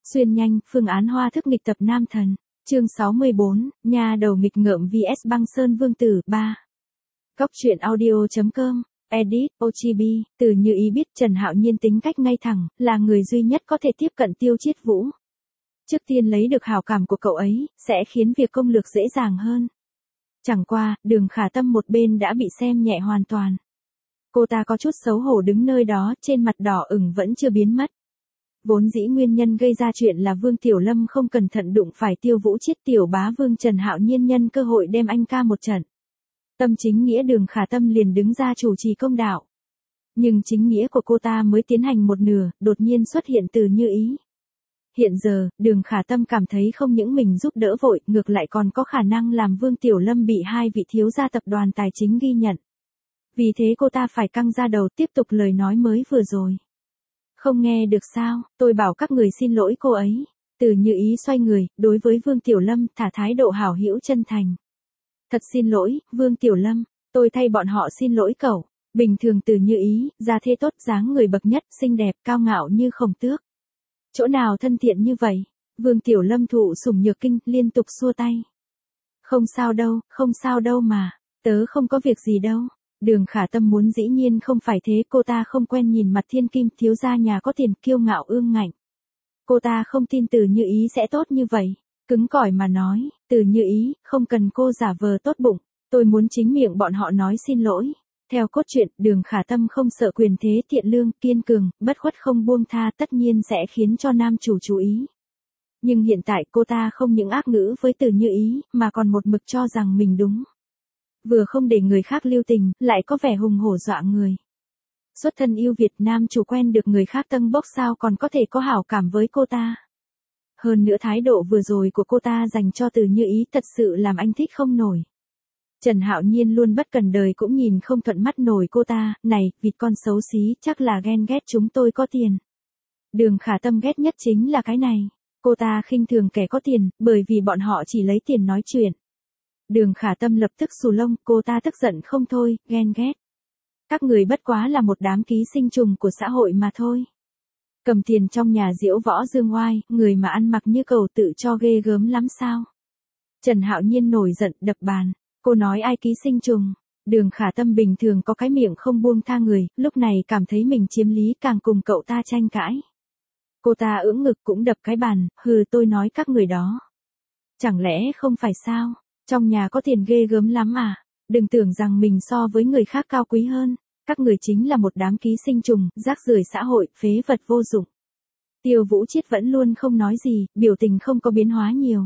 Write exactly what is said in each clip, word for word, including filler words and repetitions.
Xuyên nhanh, phương án hoa thức nghịch tập nam thần. Chương sáu mươi bốn, nhà đầu nghịch ngợm vs băng sơn vương tử, ba. Góc truyện audio.com, edit, o giê bê, Từ Như Ý biết Trần Hạo Nhiên tính cách ngay thẳng, là người duy nhất có thể tiếp cận Tiêu Chiết Vũ. Trước tiên lấy được hảo cảm của cậu ấy, sẽ khiến việc công lược dễ dàng hơn. Chẳng qua, Đường Khả Tâm một bên đã bị xem nhẹ hoàn toàn. Cô ta có chút xấu hổ đứng nơi đó, trên mặt đỏ ửng vẫn chưa biến mất. Vốn dĩ nguyên nhân gây ra chuyện là Vương Tiểu Lâm không cẩn thận đụng phải Tiêu Vũ Chiết tiểu bá vương Trần Hạo Nhiên nhân cơ hội đem anh ca một trận. Tâm chính nghĩa Đường Khả Tâm liền đứng ra chủ trì công đạo. Nhưng chính nghĩa của cô ta mới tiến hành một nửa, đột nhiên xuất hiện Từ Như Ý. Hiện giờ, Đường Khả Tâm cảm thấy không những mình giúp đỡ vội, ngược lại còn có khả năng làm Vương Tiểu Lâm bị hai vị thiếu gia tập đoàn tài chính ghi nhận. Vì thế cô ta phải căng ra đầu tiếp tục lời nói mới vừa rồi. Không nghe được sao, tôi bảo các người xin lỗi cô ấy. Từ Như Ý xoay người, đối với Vương Tiểu Lâm thả thái độ hảo hữu chân thành. Thật xin lỗi, Vương Tiểu Lâm, tôi thay bọn họ xin lỗi cậu. Bình thường Từ Như Ý, gia thế tốt dáng người bậc nhất, xinh đẹp, cao ngạo như khổng tước. Chỗ nào thân thiện như vậy? Vương Tiểu Lâm thụ sủng nhược kinh, liên tục xua tay. Không sao đâu, không sao đâu mà, tớ không có việc gì đâu. Đường Khả Tâm muốn dĩ nhiên không phải thế, cô ta không quen nhìn mặt thiên kim thiếu gia nhà có tiền kiêu ngạo ương ngạnh. Cô ta không tin Từ Như Ý sẽ tốt như vậy, cứng cỏi mà nói, Từ Như Ý, không cần cô giả vờ tốt bụng, tôi muốn chính miệng bọn họ nói xin lỗi. Theo cốt truyện, Đường Khả Tâm không sợ quyền thế, thiện lương, kiên cường, bất khuất không buông tha, tất nhiên sẽ khiến cho nam chủ chú ý. Nhưng hiện tại cô ta không những ác ngữ với Từ Như Ý, mà còn một mực cho rằng mình đúng. Vừa không để người khác lưu tình, lại có vẻ hùng hổ dọa người. Xuất thân yêu Việt nam chủ quen được người khác tâng bốc sao còn có thể có hảo cảm với cô ta. Hơn nữa thái độ vừa rồi của cô ta dành cho Từ Như Ý thật sự làm anh thích không nổi. Trần Hạo Nhiên luôn bất cần đời cũng nhìn không thuận mắt nổi cô ta, này, vịt con xấu xí, chắc là ghen ghét chúng tôi có tiền. Đường Khả Tâm ghét nhất chính là cái này. Cô ta khinh thường kẻ có tiền, bởi vì bọn họ chỉ lấy tiền nói chuyện. Đường Khả Tâm lập tức xù lông, cô ta tức giận không thôi, ghen ghét. Các người bất quá là một đám ký sinh trùng của xã hội mà thôi. Cầm tiền trong nhà diễu võ dương oai, người mà ăn mặc như cầu tự cho ghê gớm lắm sao. Trần Hạo Nhiên nổi giận đập bàn. Cô nói ai ký sinh trùng? Đường Khả Tâm bình thường có cái miệng không buông tha người, lúc này cảm thấy mình chiếm lý càng cùng cậu ta tranh cãi. Cô ta ưỡn ngực cũng đập cái bàn, hừ tôi nói các người đó. Chẳng lẽ không phải sao? Trong nhà có tiền ghê gớm lắm à? Đừng tưởng rằng mình so với người khác cao quý hơn. Các người chính là một đám ký sinh trùng, rác rưởi xã hội, phế vật vô dụng. Tiêu Vũ Chiết vẫn luôn không nói gì, biểu tình không có biến hóa nhiều.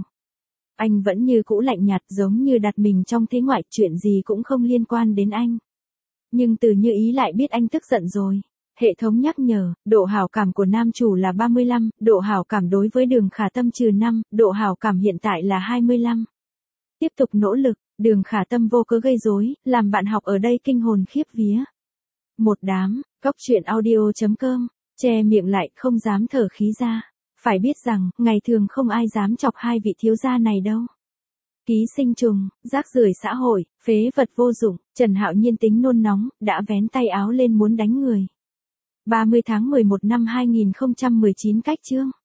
Anh vẫn như cũ lạnh nhạt giống như đặt mình trong thế ngoại, chuyện gì cũng không liên quan đến anh. Nhưng Từ Như Ý lại biết anh tức giận rồi. Hệ thống nhắc nhở, độ hảo cảm của nam chủ là ba mươi lăm, độ hảo cảm đối với Đường Khả Tâm trừ năm, độ hảo cảm hiện tại là hai mươi lăm. Tiếp tục nỗ lực, Đường Khả Tâm vô cớ gây rối, làm bạn học ở đây kinh hồn khiếp vía. Một đám, góc truyện audio.com, che miệng lại không dám thở khí ra. Phải biết rằng, ngày thường không ai dám chọc hai vị thiếu gia này đâu. Ký sinh trùng, rác rưởi xã hội, phế vật vô dụng, Trần Hạo Nhiên tính nôn nóng, đã vén tay áo lên muốn đánh người. ba mươi tháng mười một năm hai nghìn không trăm mười chín cách chương.